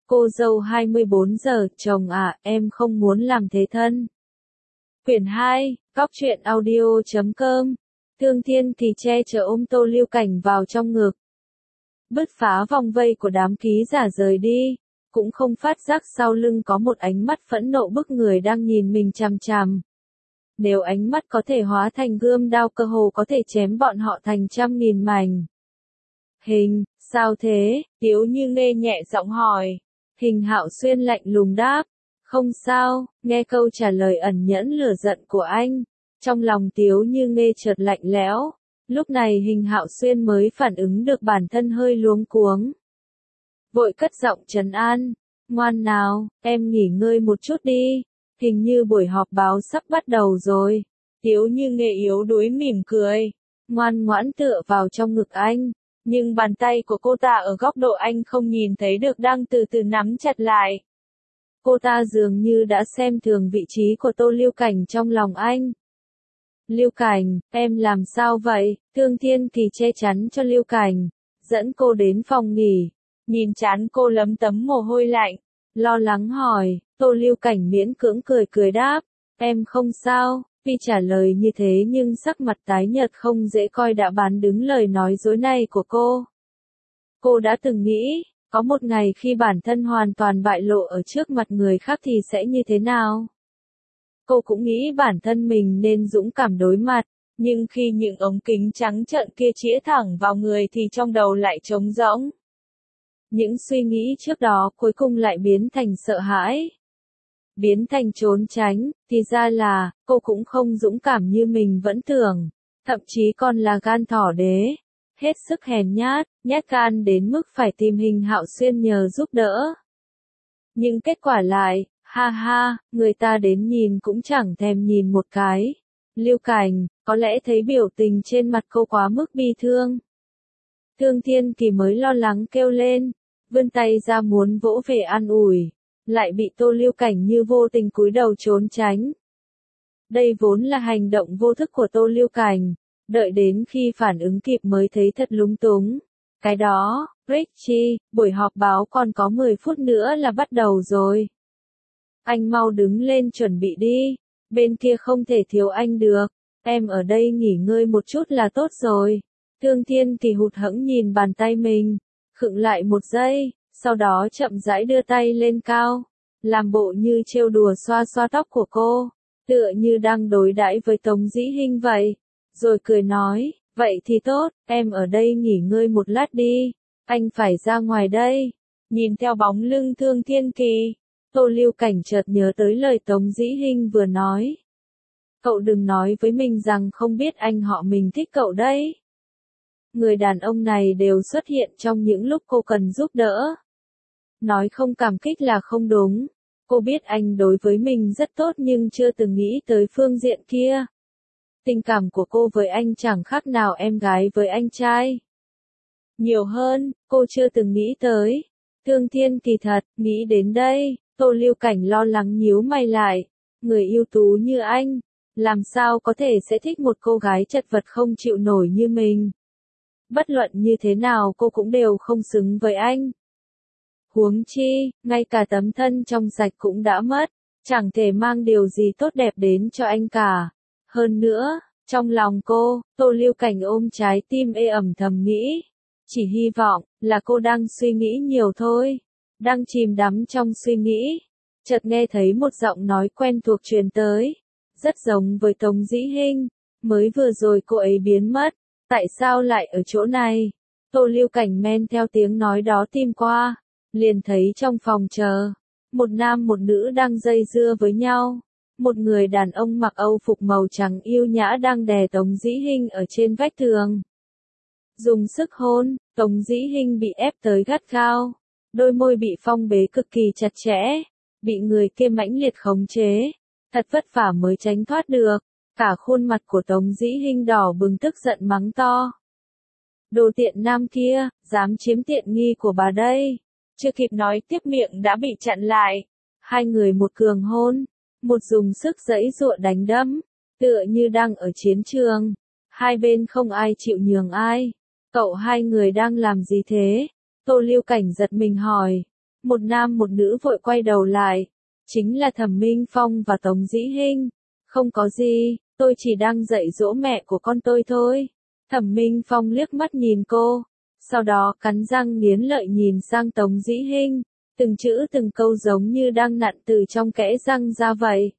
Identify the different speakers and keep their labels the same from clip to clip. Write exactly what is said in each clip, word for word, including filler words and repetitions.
Speaker 1: Cô dâu hai mươi bốn giờ, chồng à, em không muốn làm thế thân. Quyển hai, Cóc truyện audio chấm com. Thương Thiên thì che chở ôm Tô Lưu Cảnh vào trong ngực. Bứt phá vòng vây của đám ký giả rời đi, cũng không phát giác sau lưng có một ánh mắt phẫn nộ bức người đang nhìn mình chằm chằm. Nếu ánh mắt có thể hóa thành gươm đao cơ hồ có thể chém bọn họ thành trăm nghìn mảnh. Hình, sao thế? Tiếu Như Nghê nhẹ giọng hỏi. Hình Hạo Xuyên lạnh lùng đáp. Không sao, nghe câu trả lời ẩn nhẫn lửa giận của anh. Trong lòng Tiếu Như Nghê chợt lạnh lẽo. Lúc này Hình Hạo Xuyên mới phản ứng được bản thân hơi luống cuống. Vội cất giọng trấn an. Ngoan nào, em nghỉ ngơi một chút đi. Hình như buổi họp báo sắp bắt đầu rồi. Tiếu Như Nghê yếu đuối mỉm cười. Ngoan ngoãn tựa vào trong ngực anh. Nhưng bàn tay của cô ta ở góc độ anh không nhìn thấy được đang từ từ nắm chặt lại. Cô ta dường như đã xem thường vị trí của Tô Lưu Cảnh trong lòng anh. Lưu Cảnh, em làm sao vậy? Thương Thiên thì che chắn cho Lưu Cảnh, dẫn cô đến phòng nghỉ. Nhìn trán cô lấm tấm mồ hôi lạnh, lo lắng hỏi. Tô Lưu Cảnh miễn cưỡng cười cười đáp. Em không sao. Tuy trả lời như thế nhưng sắc mặt tái nhợt không dễ coi đã bán đứng lời nói dối này của cô. Cô đã từng nghĩ, có một ngày khi bản thân hoàn toàn bại lộ ở trước mặt người khác thì sẽ như thế nào? Cô cũng nghĩ bản thân mình nên dũng cảm đối mặt, nhưng khi những ống kính trắng trợn kia chĩa thẳng vào người thì trong đầu lại trống rỗng. Những suy nghĩ trước đó cuối cùng lại biến thành sợ hãi. Biến thành trốn tránh, thì ra là, cô cũng không dũng cảm như mình vẫn tưởng, thậm chí còn là gan thỏ đế, hết sức hèn nhát, nhát gan đến mức phải tìm Hình Hạo Xuyên nhờ giúp đỡ. Nhưng kết quả lại, ha ha, người ta đến nhìn cũng chẳng thèm nhìn một cái. Lưu Cảnh, có lẽ thấy biểu tình trên mặt cô quá mức bi thương. Thương Thiên Kỳ mới lo lắng kêu lên, vươn tay ra muốn vỗ về an ủi. Lại bị Tô Lưu Cảnh như vô tình cúi đầu trốn tránh. Đây vốn là hành động vô thức của Tô Lưu Cảnh, đợi đến khi phản ứng kịp mới thấy thật lúng túng. Cái đó, Richie, buổi họp báo còn có mười phút nữa là bắt đầu rồi. Anh mau đứng lên chuẩn bị đi, bên kia không thể thiếu anh được, em ở đây nghỉ ngơi một chút là tốt rồi. Thương Thiên Kỳ hụt hẫng nhìn bàn tay mình, khựng lại một giây. Sau đó chậm rãi đưa tay lên cao, làm bộ như trêu đùa xoa xoa tóc của cô, tựa như đang đối đãi với Tống Dĩ Hinh vậy, rồi cười nói, vậy thì tốt, em ở đây nghỉ ngơi một lát đi, anh phải ra ngoài đây. Nhìn theo bóng lưng Thương Thiên Kỳ, Tô Lưu Cảnh chợt nhớ tới lời Tống Dĩ Hinh vừa nói. Cậu đừng nói với mình rằng không biết anh họ mình thích cậu đấy. Người đàn ông này đều xuất hiện trong những lúc cô cần giúp đỡ. Nói không cảm kích là không đúng. Cô biết anh đối với mình rất tốt nhưng chưa từng nghĩ tới phương diện kia. Tình cảm của cô với anh chẳng khác nào em gái với anh trai. Nhiều hơn, cô chưa từng nghĩ tới. Thương Thiên Kỳ thật, nghĩ đến đây, Tô Lưu Cảnh lo lắng nhíu mày lại. Người ưu tú như anh, làm sao có thể sẽ thích một cô gái chật vật không chịu nổi như mình. Bất luận như thế nào cô cũng đều không xứng với anh. Huống chi, ngay cả tấm thân trong sạch cũng đã mất, chẳng thể mang điều gì tốt đẹp đến cho anh cả. Hơn nữa, trong lòng cô, Tô Lưu Cảnh ôm trái tim ê ẩm thầm nghĩ. Chỉ hy vọng, là cô đang suy nghĩ nhiều thôi. Đang chìm đắm trong suy nghĩ. Chợt nghe thấy một giọng nói quen thuộc truyền tới. Rất giống với Tống Dĩ Hinh. Mới vừa rồi cô ấy biến mất. Tại sao lại ở chỗ này? Tô Lưu Cảnh men theo tiếng nói đó tìm qua. Liền thấy trong phòng chờ, một nam một nữ đang dây dưa với nhau. Một người đàn ông mặc âu phục màu trắng yêu nhã đang đè Tống Dĩ Hinh ở trên vách tường. Dùng sức hôn, Tống Dĩ Hinh bị ép tới gắt gao. Đôi môi bị phong bế cực kỳ chặt chẽ. Bị người kia mãnh liệt khống chế. Thật vất vả mới tránh thoát được. Cả khuôn mặt của Tống Dĩ Hinh đỏ bừng tức giận mắng to. Đồ tiện nam kia, dám chiếm tiện nghi của bà đây. Chưa kịp nói tiếp miệng đã bị chặn lại. Hai người một cường hôn, một dùng sức giãy giụa đánh đấm, tựa như đang ở chiến trường. Hai bên không ai chịu nhường ai. Cậu hai người đang làm gì thế? Tô Lưu Cảnh giật mình hỏi. Một nam một nữ vội quay đầu lại. Chính là Thẩm Minh Phong và Tống Dĩ Hinh. Không có gì, tôi chỉ đang dạy dỗ mẹ của con tôi thôi. Thẩm Minh Phong liếc mắt nhìn cô. Sau đó cắn răng nghiến lợi nhìn sang Tống Dĩ Hinh. Từng chữ từng câu giống như đang nặn từ trong kẽ răng ra vậy.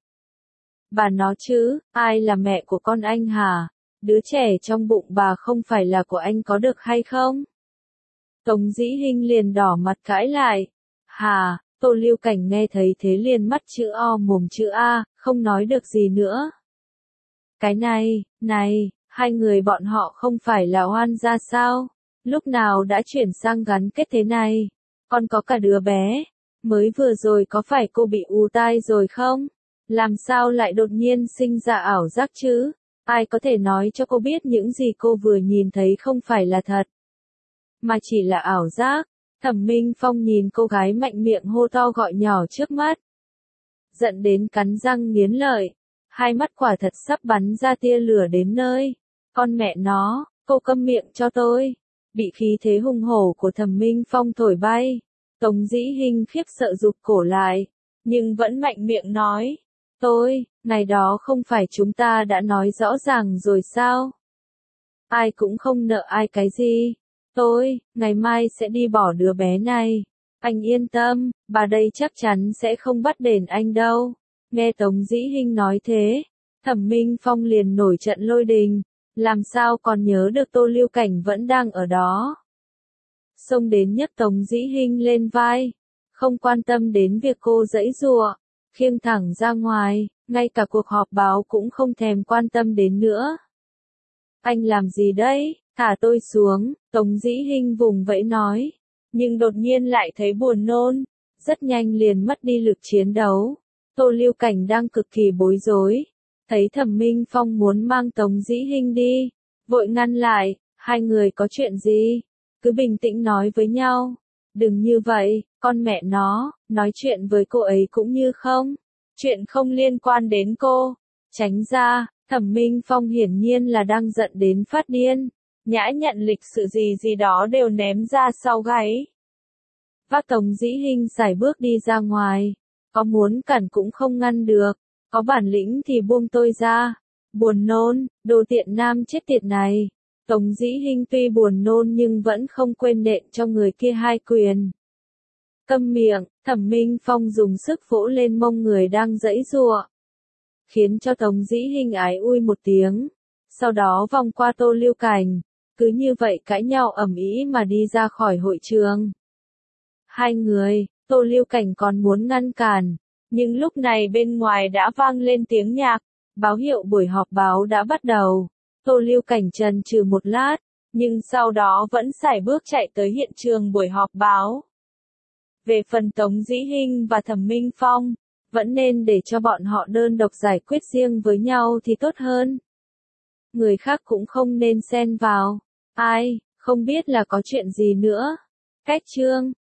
Speaker 1: Bà nói chứ, ai là mẹ của con anh hả? Đứa trẻ trong bụng bà không phải là của anh có được hay không? Tống Dĩ Hinh liền đỏ mặt cãi lại. Hà, Tô Lưu Cảnh nghe thấy thế liền mắt chữ O mồm chữ A, không nói được gì nữa. Cái này, này, hai người bọn họ không phải là oan gia sao? Lúc nào đã chuyển sang gắn kết thế này? Còn có cả đứa bé. Mới vừa rồi có phải cô bị ù tai rồi không? Làm sao lại đột nhiên sinh ra ảo giác chứ? Ai có thể nói cho cô biết những gì cô vừa nhìn thấy không phải là thật, mà chỉ là ảo giác? Thẩm Minh Phong nhìn cô gái mạnh miệng hô to gọi nhỏ trước mắt. Giận đến cắn răng nghiến lợi. Hai mắt quả thật sắp bắn ra tia lửa đến nơi. Con mẹ nó, cô câm miệng cho tôi. Bị khí thế hung hổ của Thẩm Minh Phong thổi bay. Tống Dĩ Hinh khiếp sợ rụt cổ lại. Nhưng vẫn mạnh miệng nói. Tôi, ngày đó không phải chúng ta đã nói rõ ràng rồi sao? Ai cũng không nợ ai cái gì. Tôi, ngày mai sẽ đi bỏ đứa bé này. Anh yên tâm, bà đây chắc chắn sẽ không bắt đền anh đâu. Nghe Tống Dĩ Hinh nói thế, Thẩm Minh Phong liền nổi trận lôi đình. Làm sao còn nhớ được Tô Lưu Cảnh vẫn đang ở đó. Xông đến nhấc Tống Dĩ Hinh lên vai. Không quan tâm đến việc cô giãy giụa, khiêng thẳng ra ngoài, ngay cả cuộc họp báo cũng không thèm quan tâm đến nữa. Anh làm gì đấy? Thả tôi xuống, Tống Dĩ Hinh vùng vẫy nói. Nhưng đột nhiên lại thấy buồn nôn, rất nhanh liền mất đi lực chiến đấu. Tô Lưu Cảnh đang cực kỳ bối rối. Thấy Thẩm Minh Phong muốn mang Tống Dĩ Hinh đi, vội ngăn lại, hai người có chuyện gì? Cứ bình tĩnh nói với nhau. Đừng như vậy, con mẹ nó, nói chuyện với cô ấy cũng như không. Chuyện không liên quan đến cô. Tránh ra, Thẩm Minh Phong hiển nhiên là đang giận đến phát điên. Nhã nhận lịch sự gì gì đó đều ném ra sau gáy. Vác Tống Dĩ Hinh sải bước đi ra ngoài. Có muốn cản cũng không ngăn được. Có bản lĩnh thì buông tôi ra. Buồn nôn, đồ tiện nam chết tiệt này. Tống Dĩ Hinh tuy buồn nôn nhưng vẫn không quên nện cho người kia hai quyền. Câm miệng, Thẩm Minh Phong dùng sức vỗ lên mông người đang giãy giụa. Khiến cho Tống Dĩ Hinh ái ui một tiếng. Sau đó vòng qua Tô Lưu Cảnh. Cứ như vậy cãi nhau ầm ĩ mà đi ra khỏi hội trường. Hai người, Tô Lưu Cảnh còn muốn ngăn cản. Nhưng lúc này bên ngoài đã vang lên tiếng nhạc. Báo hiệu buổi họp báo đã bắt đầu. Tô Lưu Cảnh chần chừ một lát. Nhưng sau đó vẫn sải bước chạy tới hiện trường buổi họp báo. Về phần Tống Dĩ Hinh và Thẩm Minh Phong, vẫn nên để cho bọn họ đơn độc giải quyết riêng với nhau thì tốt hơn. Người khác cũng không nên xen vào. Ai, không biết là có chuyện gì nữa. Cách chương